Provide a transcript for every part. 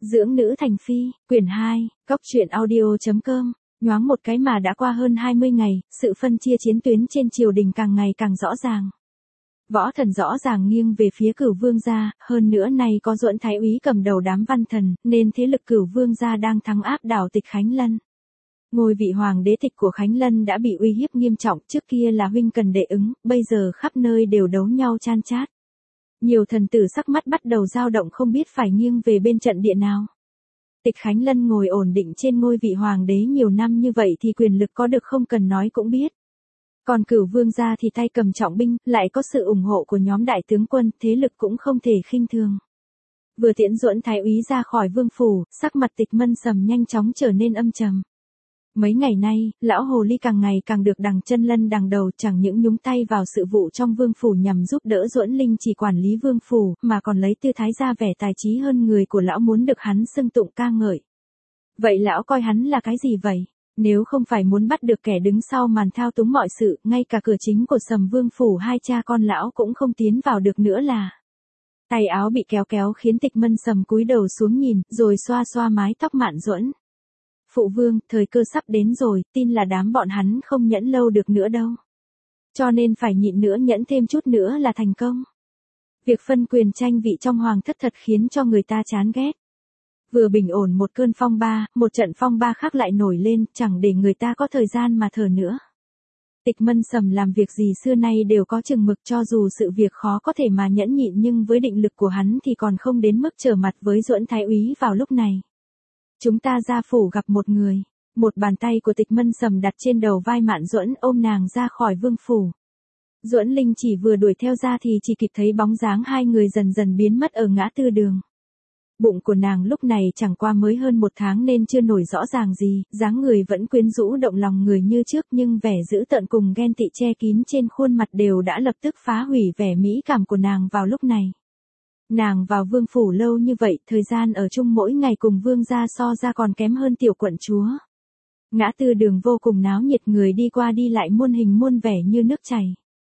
Dưỡng nữ thành phi, quyển 2, Cóc truyện audio.com, nhoáng một cái mà đã qua hơn 20 ngày, sự phân chia chiến tuyến trên triều đình càng ngày càng rõ ràng. Võ thần rõ ràng nghiêng về phía Cửu Vương gia, hơn nữa nay có Duẫn Thái úy cầm đầu đám văn thần, nên thế lực Cửu Vương gia đang thắng áp đảo Tịch Khánh Lân. Ngôi vị hoàng đế Tịch của Khánh Lân đã bị uy hiếp nghiêm trọng, trước kia là huynh cần đệ ứng, bây giờ khắp nơi đều đấu nhau chan chát. Nhiều thần tử sắc mắt bắt đầu dao động không biết phải nghiêng về bên trận địa nào. Tịch Khánh Lân ngồi ổn định trên ngôi vị hoàng đế nhiều năm như vậy thì quyền lực có được không cần nói cũng biết. Còn Cửu Vương gia thì tay cầm trọng binh, lại có sự ủng hộ của nhóm đại tướng quân, thế lực cũng không thể khinh thường. Vừa tiễn Duẫn Thái úy ra khỏi vương phủ, sắc mặt Tịch Mân Sầm nhanh chóng trở nên âm trầm. Mấy ngày nay, lão hồ ly càng ngày càng được đằng chân lân đằng đầu, chẳng những nhúng tay vào sự vụ trong vương phủ nhằm giúp đỡ Duẫn Linh chỉ quản lý vương phủ, mà còn lấy tư thái ra vẻ tài trí hơn người của lão muốn được hắn xưng tụng ca ngợi. Vậy lão coi hắn là cái gì vậy? Nếu không phải muốn bắt được kẻ đứng sau màn thao túng mọi sự, ngay cả cửa chính của Sầm vương phủ hai cha con lão cũng không tiến vào được nữa là. Tay áo bị kéo kéo khiến Tịch Mân Sầm cúi đầu xuống nhìn, rồi xoa xoa mái tóc Mạn Duẫn. Phụ vương, thời cơ sắp đến rồi, tin là đám bọn hắn không nhẫn lâu được nữa đâu. Cho nên phải nhịn nữa, nhẫn thêm chút nữa là thành công. Việc phân quyền tranh vị trong hoàng thất thật khiến cho người ta chán ghét. Vừa bình ổn một cơn phong ba, một trận phong ba khác lại nổi lên, chẳng để người ta có thời gian mà thở nữa. Tịch Mân Sầm làm việc gì xưa nay đều có chừng mực, cho dù sự việc khó có thể mà nhẫn nhịn nhưng với định lực của hắn thì còn không đến mức trở mặt với Duẫn Thái úy vào lúc này. Chúng ta ra phủ gặp một người. Một bàn tay của Tịch Mân Sầm đặt trên đầu vai Mạn Duẫn, ôm nàng ra khỏi vương phủ. Duẫn Linh chỉ vừa đuổi theo ra thì chỉ kịp thấy bóng dáng hai người dần dần biến mất ở ngã tư đường. Bụng của nàng lúc này chẳng qua mới hơn 1 tháng nên chưa nổi rõ ràng gì, dáng người vẫn quyến rũ động lòng người như trước, nhưng vẻ dữ tợn cùng ghen tị che kín trên khuôn mặt đều đã lập tức phá hủy vẻ mỹ cảm của nàng vào lúc này. Nàng vào vương phủ lâu như vậy, thời gian ở chung mỗi ngày cùng vương gia so ra còn kém hơn tiểu quận chúa. Ngã tư đường vô cùng náo nhiệt, người đi qua đi lại muôn hình muôn vẻ như nước chảy.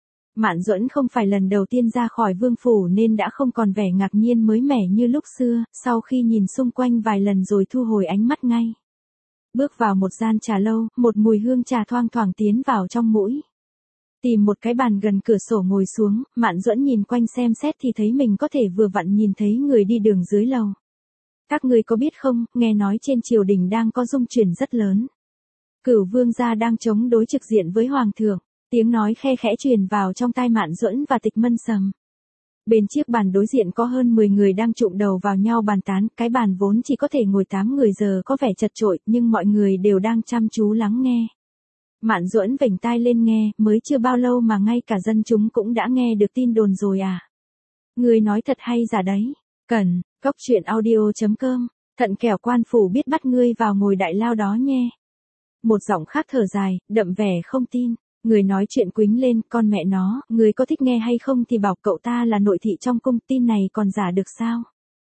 Mạn Duẫn không phải lần đầu tiên ra khỏi vương phủ nên đã không còn vẻ ngạc nhiên mới mẻ như lúc xưa, sau khi nhìn xung quanh vài lần rồi thu hồi ánh mắt ngay. Bước vào một gian trà lâu, một mùi hương trà thoang thoảng tiến vào trong mũi. Tìm một cái bàn gần cửa sổ ngồi xuống, Mạn Duẫn nhìn quanh xem xét thì thấy mình có thể vừa vặn nhìn thấy người đi đường dưới lầu. Các ngươi có biết không, nghe nói trên triều đình đang có dung chuyển rất lớn. Cửu Vương gia đang chống đối trực diện với hoàng thượng. Tiếng nói khe khẽ truyền vào trong tai Mạn Duẫn và Tịch Mân Sầm. Bên chiếc bàn đối diện có hơn 10 người đang chụm đầu vào nhau bàn tán, cái bàn vốn chỉ có thể ngồi 8 người giờ có vẻ chật chội, nhưng mọi người đều đang chăm chú lắng nghe. Mạn Duẫn vểnh tai lên nghe, mới chưa bao lâu mà ngay cả dân chúng cũng đã nghe được tin đồn rồi à? Người nói thật hay giả đấy? Cần, Cóc truyện audio.com, thận kẻo quan phủ biết bắt ngươi vào ngồi đại lao đó nhé. Một giọng khác thở dài, đậm vẻ không tin. Người nói chuyện quýnh lên, con mẹ nó, người có thích nghe hay không thì bảo cậu ta là nội thị trong cung, tin này còn giả được sao?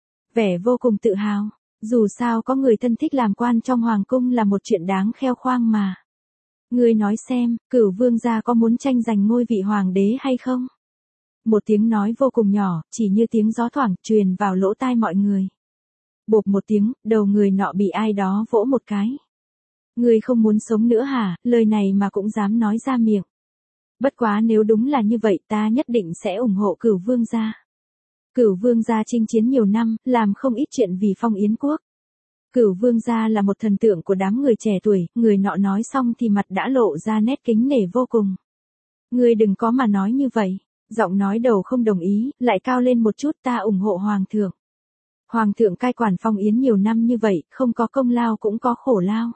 Vẻ vô cùng tự hào, dù sao có người thân thích làm quan trong hoàng cung là một chuyện đáng kheo khoang mà. Người nói xem, Cửu Vương gia có muốn tranh giành ngôi vị hoàng đế hay không? Một tiếng nói vô cùng nhỏ, chỉ như tiếng gió thoảng, truyền vào lỗ tai mọi người. Bộp một tiếng, đầu người nọ bị ai đó vỗ một cái. Ngươi không muốn sống nữa hả, lời này mà cũng dám nói ra miệng. Bất quá nếu đúng là như vậy ta nhất định sẽ ủng hộ Cửu Vương gia. Cửu Vương gia chinh chiến nhiều năm, làm không ít chuyện vì Phong Yến quốc. Cửu Vương gia là một thần tượng của đám người trẻ tuổi, người nọ nói xong thì mặt đã lộ ra nét kính nể vô cùng. Ngươi đừng có mà nói như vậy. Giọng nói đầu không đồng ý, lại cao lên một chút, ta ủng hộ Hoàng thượng. Hoàng thượng cai quản Phong Yến nhiều năm như vậy, không có công lao cũng có khổ lao.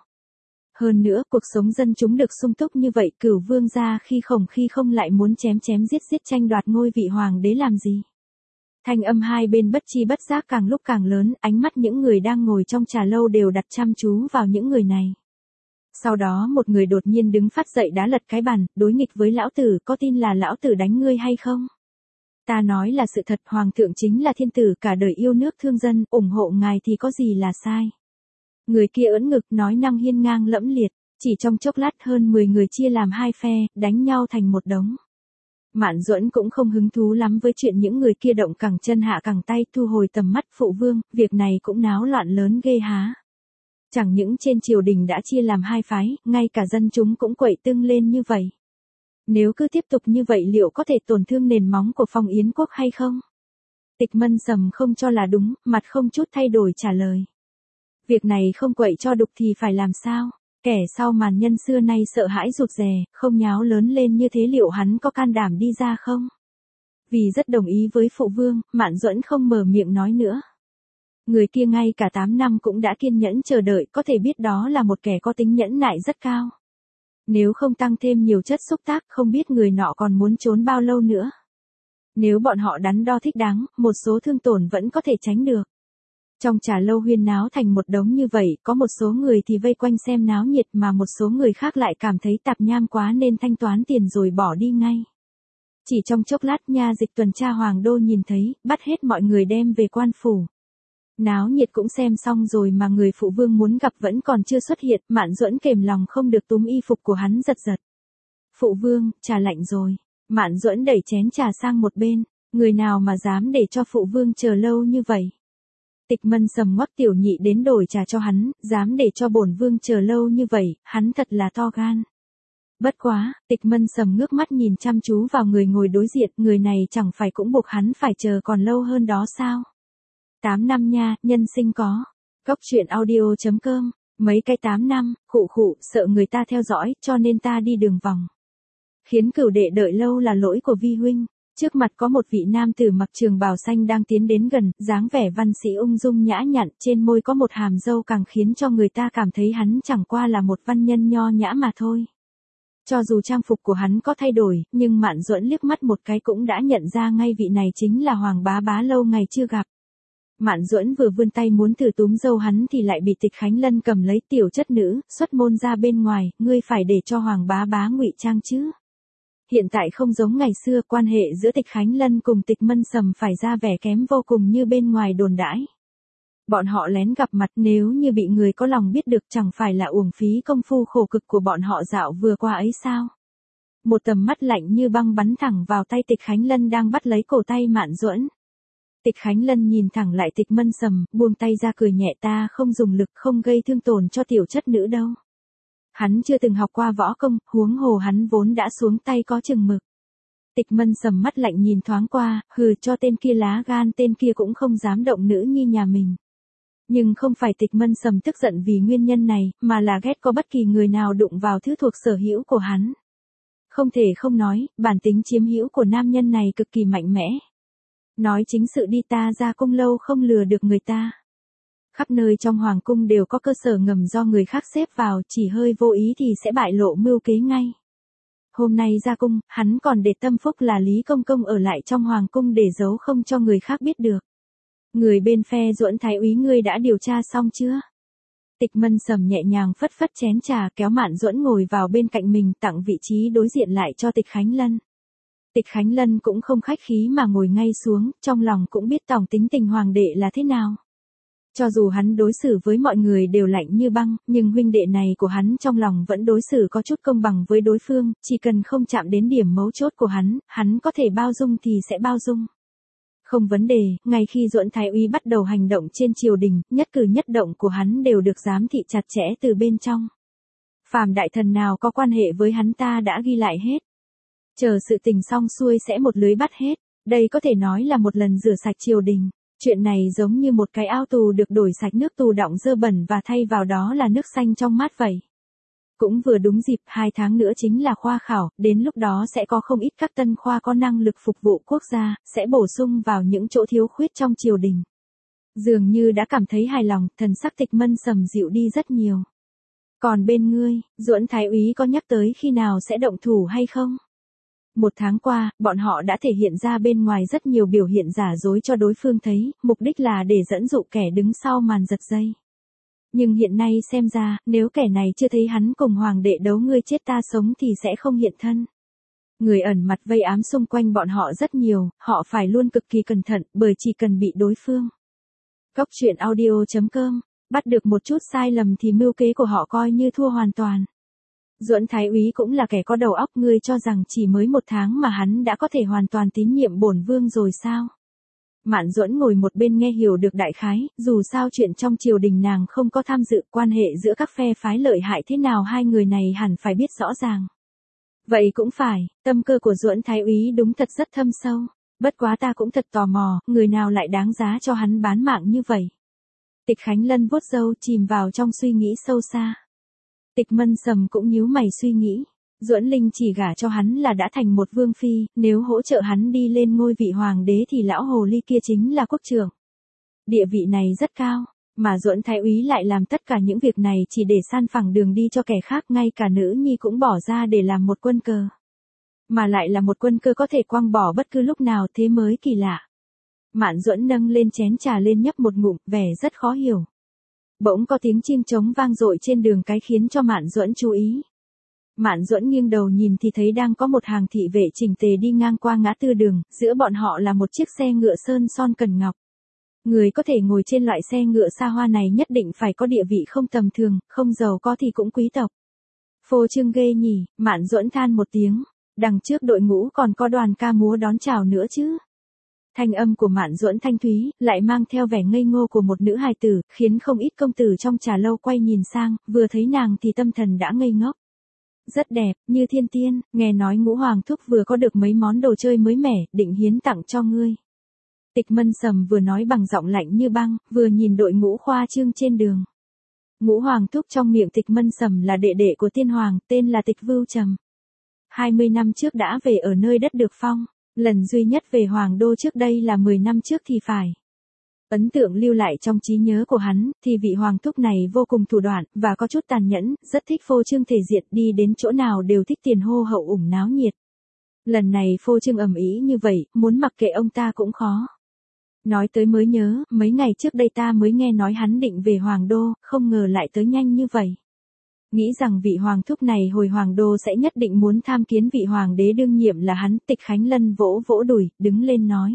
Hơn nữa, cuộc sống dân chúng được sung túc như vậy, Cửu Vương gia khi không lại muốn chém giết tranh đoạt ngôi vị hoàng đế làm gì. Thanh âm hai bên bất chi bất giác càng lúc càng lớn, ánh mắt những người đang ngồi trong trà lâu đều đặt chăm chú vào những người này. Sau đó một người đột nhiên đứng phát dậy đá lật cái bàn, đối nghịch với lão tử, có tin là lão tử đánh ngươi hay không? Ta nói là sự thật, hoàng thượng chính là thiên tử, cả đời yêu nước thương dân, ủng hộ ngài thì có gì là sai. Người kia ưỡn ngực nói năng hiên ngang lẫm liệt, chỉ trong chốc lát hơn 10 người chia làm hai phe, đánh nhau thành một đống. Mạn Duẫn cũng không hứng thú lắm với chuyện những người kia động cẳng chân hạ cẳng tay, thu hồi tầm mắt. Phụ vương, việc này cũng náo loạn lớn ghê há. Chẳng những trên triều đình đã chia làm hai phái, ngay cả dân chúng cũng quậy tưng lên như vậy. Nếu cứ tiếp tục như vậy liệu có thể tổn thương nền móng của Phong Yến quốc hay không? Tịch Mân Sầm không cho là đúng, mặt không chút thay đổi trả lời. Việc này không quậy cho đục thì phải làm sao? Kẻ sau màn nhân xưa nay sợ hãi rụt rè, không nháo lớn lên như thế liệu hắn có can đảm đi ra không? Vì rất đồng ý với phụ vương, Mạn Duẫn không mở miệng nói nữa. Người kia ngay cả 8 năm cũng đã kiên nhẫn chờ đợi, có thể biết đó là một kẻ có tính nhẫn nại rất cao. Nếu không tăng thêm nhiều chất xúc tác không biết người nọ còn muốn trốn bao lâu nữa. Nếu bọn họ đắn đo thích đáng, một số thương tổn vẫn có thể tránh được. Trong trà lâu huyên náo thành một đống như vậy, có một số người thì vây quanh xem náo nhiệt mà một số người khác lại cảm thấy tạp nham quá nên thanh toán tiền rồi bỏ đi ngay. Chỉ trong chốc lát nha dịch tuần tra hoàng đô nhìn thấy, bắt hết mọi người đem về quan phủ. Náo nhiệt cũng xem xong rồi mà người phụ vương muốn gặp vẫn còn chưa xuất hiện, Mạn Duẫn kềm lòng không được túm y phục của hắn giật giật. Phụ vương, trà lạnh rồi. Mạn Duẫn đẩy chén trà sang một bên, người nào mà dám để cho phụ vương chờ lâu như vậy. Tịch Mân Sầm ngoắc tiểu nhị đến đổi trà cho hắn, dám để cho bổn vương chờ lâu như vậy, hắn thật là to gan. Bất quá, Tịch Mân Sầm ngước mắt nhìn chăm chú vào người ngồi đối diện, người này chẳng phải cũng buộc hắn phải chờ còn lâu hơn đó sao? 8 năm nha, nhân sinh có. Cốc truyện audio.com, mấy cái 8 năm, khụ, sợ người ta theo dõi, cho nên ta đi đường vòng. Khiến cửu đệ đợi lâu là lỗi của vi huynh. Trước mặt có một vị nam tử mặc trường bào xanh đang tiến đến gần, dáng vẻ văn sĩ ung dung nhã nhặn, trên môi có một hàm râu càng khiến cho người ta cảm thấy hắn chẳng qua là một văn nhân nho nhã mà thôi. Cho dù trang phục của hắn có thay đổi, nhưng Mạn Duẫn liếc mắt một cái cũng đã nhận ra ngay vị này chính là Hoàng Bá Bá lâu ngày chưa gặp. Mạn Duẫn vừa vươn tay muốn thử túm râu hắn thì lại bị Tịch Khánh Lân cầm lấy. Tiểu chất nữ, xuất môn ra bên ngoài, ngươi phải để cho Hoàng Bá Bá ngụy trang chứ. Hiện tại không giống ngày xưa, quan hệ giữa Tịch Khánh Lân cùng Tịch Mân Sầm phải ra vẻ kém vô cùng như bên ngoài đồn đãi. Bọn họ lén gặp mặt, nếu như bị người có lòng biết được chẳng phải là uổng phí công phu khổ cực của bọn họ dạo vừa qua ấy sao? Một tầm mắt lạnh như băng bắn thẳng vào tay Tịch Khánh Lân đang bắt lấy cổ tay Mạn Duẫn. Tịch Khánh Lân nhìn thẳng lại Tịch Mân Sầm, buông tay ra cười nhẹ, ta không dùng lực, không gây thương tổn cho tiểu chất nữ đâu. Hắn chưa từng học qua võ công, huống hồ hắn vốn đã xuống tay có chừng mực. Tịch Mân Sầm mắt lạnh nhìn thoáng qua, hừ, cho tên kia lá gan, tên kia cũng không dám động nữ nhi nhà mình. Nhưng không phải Tịch Mân Sầm tức giận vì nguyên nhân này, mà là ghét có bất kỳ người nào đụng vào thứ thuộc sở hữu của hắn. Không thể không nói, bản tính chiếm hữu của nam nhân này cực kỳ mạnh mẽ. Nói chính sự đi, ta ra cung lâu không lừa được người ta. Khắp nơi trong hoàng cung đều có cơ sở ngầm do người khác xếp vào, chỉ hơi vô ý thì sẽ bại lộ mưu kế ngay. Hôm nay ra cung, hắn còn để tâm phúc là Lý Công Công ở lại trong hoàng cung để giấu không cho người khác biết được. Người bên phe Duẫn Thái úy, ngươi đã điều tra xong chưa? Tịch Mân Sầm nhẹ nhàng phất phất chén trà, kéo Mạn Duẫn ngồi vào bên cạnh mình, tặng vị trí đối diện lại cho Tịch Khánh Lân. Tịch Khánh Lân cũng không khách khí mà ngồi ngay xuống, trong lòng cũng biết tổng tính tình hoàng đệ là thế nào. Cho dù hắn đối xử với mọi người đều lạnh như băng, nhưng huynh đệ này của hắn trong lòng vẫn đối xử có chút công bằng với đối phương, chỉ cần không chạm đến điểm mấu chốt của hắn có thể bao dung thì sẽ bao dung. Không vấn đề, ngay khi Duẫn Thái úy bắt đầu hành động trên triều đình, nhất cử nhất động của hắn đều được giám thị chặt chẽ từ bên trong. Phàm đại thần nào có quan hệ với hắn ta đã ghi lại hết. Chờ sự tình xong xuôi sẽ một lưới bắt hết, đây có thể nói là một lần rửa sạch triều đình. Chuyện này giống như một cái ao tù được đổi sạch nước tù đọng dơ bẩn và thay vào đó là nước xanh trong mát vậy. Cũng vừa đúng dịp 2 tháng nữa chính là khoa khảo, đến lúc đó sẽ có không ít các tân khoa có năng lực phục vụ quốc gia, sẽ bổ sung vào những chỗ thiếu khuyết trong triều đình. Dường như đã cảm thấy hài lòng, thần sắc Tịch Mân Sầm dịu đi rất nhiều. Còn bên ngươi, Duẫn Thái úy có nhắc tới khi nào sẽ động thủ hay không? 1 tháng qua, bọn họ đã thể hiện ra bên ngoài rất nhiều biểu hiện giả dối cho đối phương thấy, mục đích là để dẫn dụ kẻ đứng sau màn giật dây. Nhưng hiện nay xem ra, nếu kẻ này chưa thấy hắn cùng hoàng đệ đấu ngươi chết ta sống thì sẽ không hiện thân. Người ẩn mặt vây ám xung quanh bọn họ rất nhiều, họ phải luôn cực kỳ cẩn thận, bởi chỉ cần bị đối phương. Cốc truyện audio.com, bắt được một chút sai lầm thì mưu kế của họ coi như thua hoàn toàn. Duẫn Thái úy cũng là kẻ có đầu óc, ngươi cho rằng chỉ mới 1 tháng mà hắn đã có thể hoàn toàn tín nhiệm bổn vương rồi sao? Mạn Duẫn ngồi một bên nghe hiểu được đại khái, dù sao chuyện trong triều đình nàng không có tham dự, quan hệ giữa các phe phái lợi hại thế nào hai người này hẳn phải biết rõ ràng. Vậy cũng phải, tâm cơ của Duẫn Thái úy đúng thật rất thâm sâu, bất quá ta cũng thật tò mò, người nào lại đáng giá cho hắn bán mạng như vậy. Tịch Khánh Lân vuốt râu chìm vào trong suy nghĩ sâu xa. Tịch Mân Sầm cũng nhíu mày suy nghĩ. Duẫn Linh chỉ gả cho hắn là đã thành một vương phi, nếu hỗ trợ hắn đi lên ngôi vị hoàng đế thì lão hồ ly kia chính là quốc trưởng. Địa vị này rất cao, mà Duẫn Thái úy lại làm tất cả những việc này chỉ để san phẳng đường đi cho kẻ khác, ngay cả nữ nhi cũng bỏ ra để làm một quân cờ. Mà lại là một quân cờ có thể quăng bỏ bất cứ lúc nào, thế mới kỳ lạ. Mạn Duẫn nâng lên chén trà lên nhấp một ngụm, vẻ rất khó hiểu. Bỗng có tiếng chiêng trống vang dội trên đường cái khiến cho Mạn Duẫn chú ý. Mạn Duẫn nghiêng đầu nhìn thì thấy đang có một hàng thị vệ chỉnh tề đi ngang qua ngã tư đường, giữa bọn họ là một chiếc xe ngựa sơn son cần ngọc. Người có thể ngồi trên loại xe ngựa xa hoa này nhất định phải có địa vị không tầm thường, không giàu có thì cũng quý tộc. Phô trương ghê nhỉ, Mạn Duẫn than một tiếng, đằng trước đội ngũ còn có đoàn ca múa đón chào nữa chứ. Thanh âm của Mạn Duẫn thanh thúy, lại mang theo vẻ ngây ngô của một nữ hài tử, khiến không ít công tử trong trà lâu quay nhìn sang, vừa thấy nàng thì tâm thần đã ngây ngốc. Rất đẹp, như thiên tiên, nghe nói Ngũ Hoàng thúc vừa có được mấy món đồ chơi mới mẻ, định hiến tặng cho ngươi. Tịch Mân Sầm vừa nói bằng giọng lạnh như băng, vừa nhìn đội ngũ khoa trương trên đường. Ngũ Hoàng thúc trong miệng Tịch Mân Sầm là đệ đệ của tiên hoàng, tên là Tịch Vưu Trầm. 20 năm trước đã về ở nơi đất được phong, lần duy nhất về Hoàng đô trước đây là 10 năm trước thì phải. Ấn tượng lưu lại trong trí nhớ của hắn, thì vị hoàng thúc này vô cùng thủ đoạn, và có chút tàn nhẫn, rất thích phô trương thể diện, đi đến chỗ nào đều thích tiền hô hậu ủng náo nhiệt. Lần này phô trương ầm ĩ như vậy, muốn mặc kệ ông ta cũng khó. Nói tới mới nhớ, mấy ngày trước đây ta mới nghe nói hắn định về Hoàng đô, không ngờ lại tới nhanh như vậy. Nghĩ rằng vị hoàng thúc này hồi Hoàng đô sẽ nhất định muốn tham kiến vị hoàng đế đương nhiệm là hắn. Tịch Khánh Lân vỗ vỗ đùi, đứng lên nói.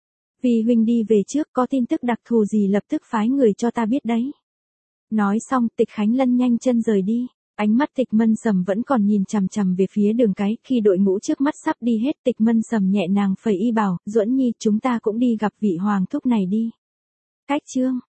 Vì huynh đi về trước, có tin tức đặc thù gì lập tức phái người cho ta biết đấy. Nói xong, Tịch Khánh Lân nhanh chân rời đi. Ánh mắt Tịch Mân Sầm vẫn còn nhìn chằm chằm về phía đường cái, khi đội ngũ trước mắt sắp đi hết, Tịch Mân Sầm nhẹ nàng phẩy y bảo, Duẫn Nhi, chúng ta cũng đi gặp vị hoàng thúc này đi. Cách chương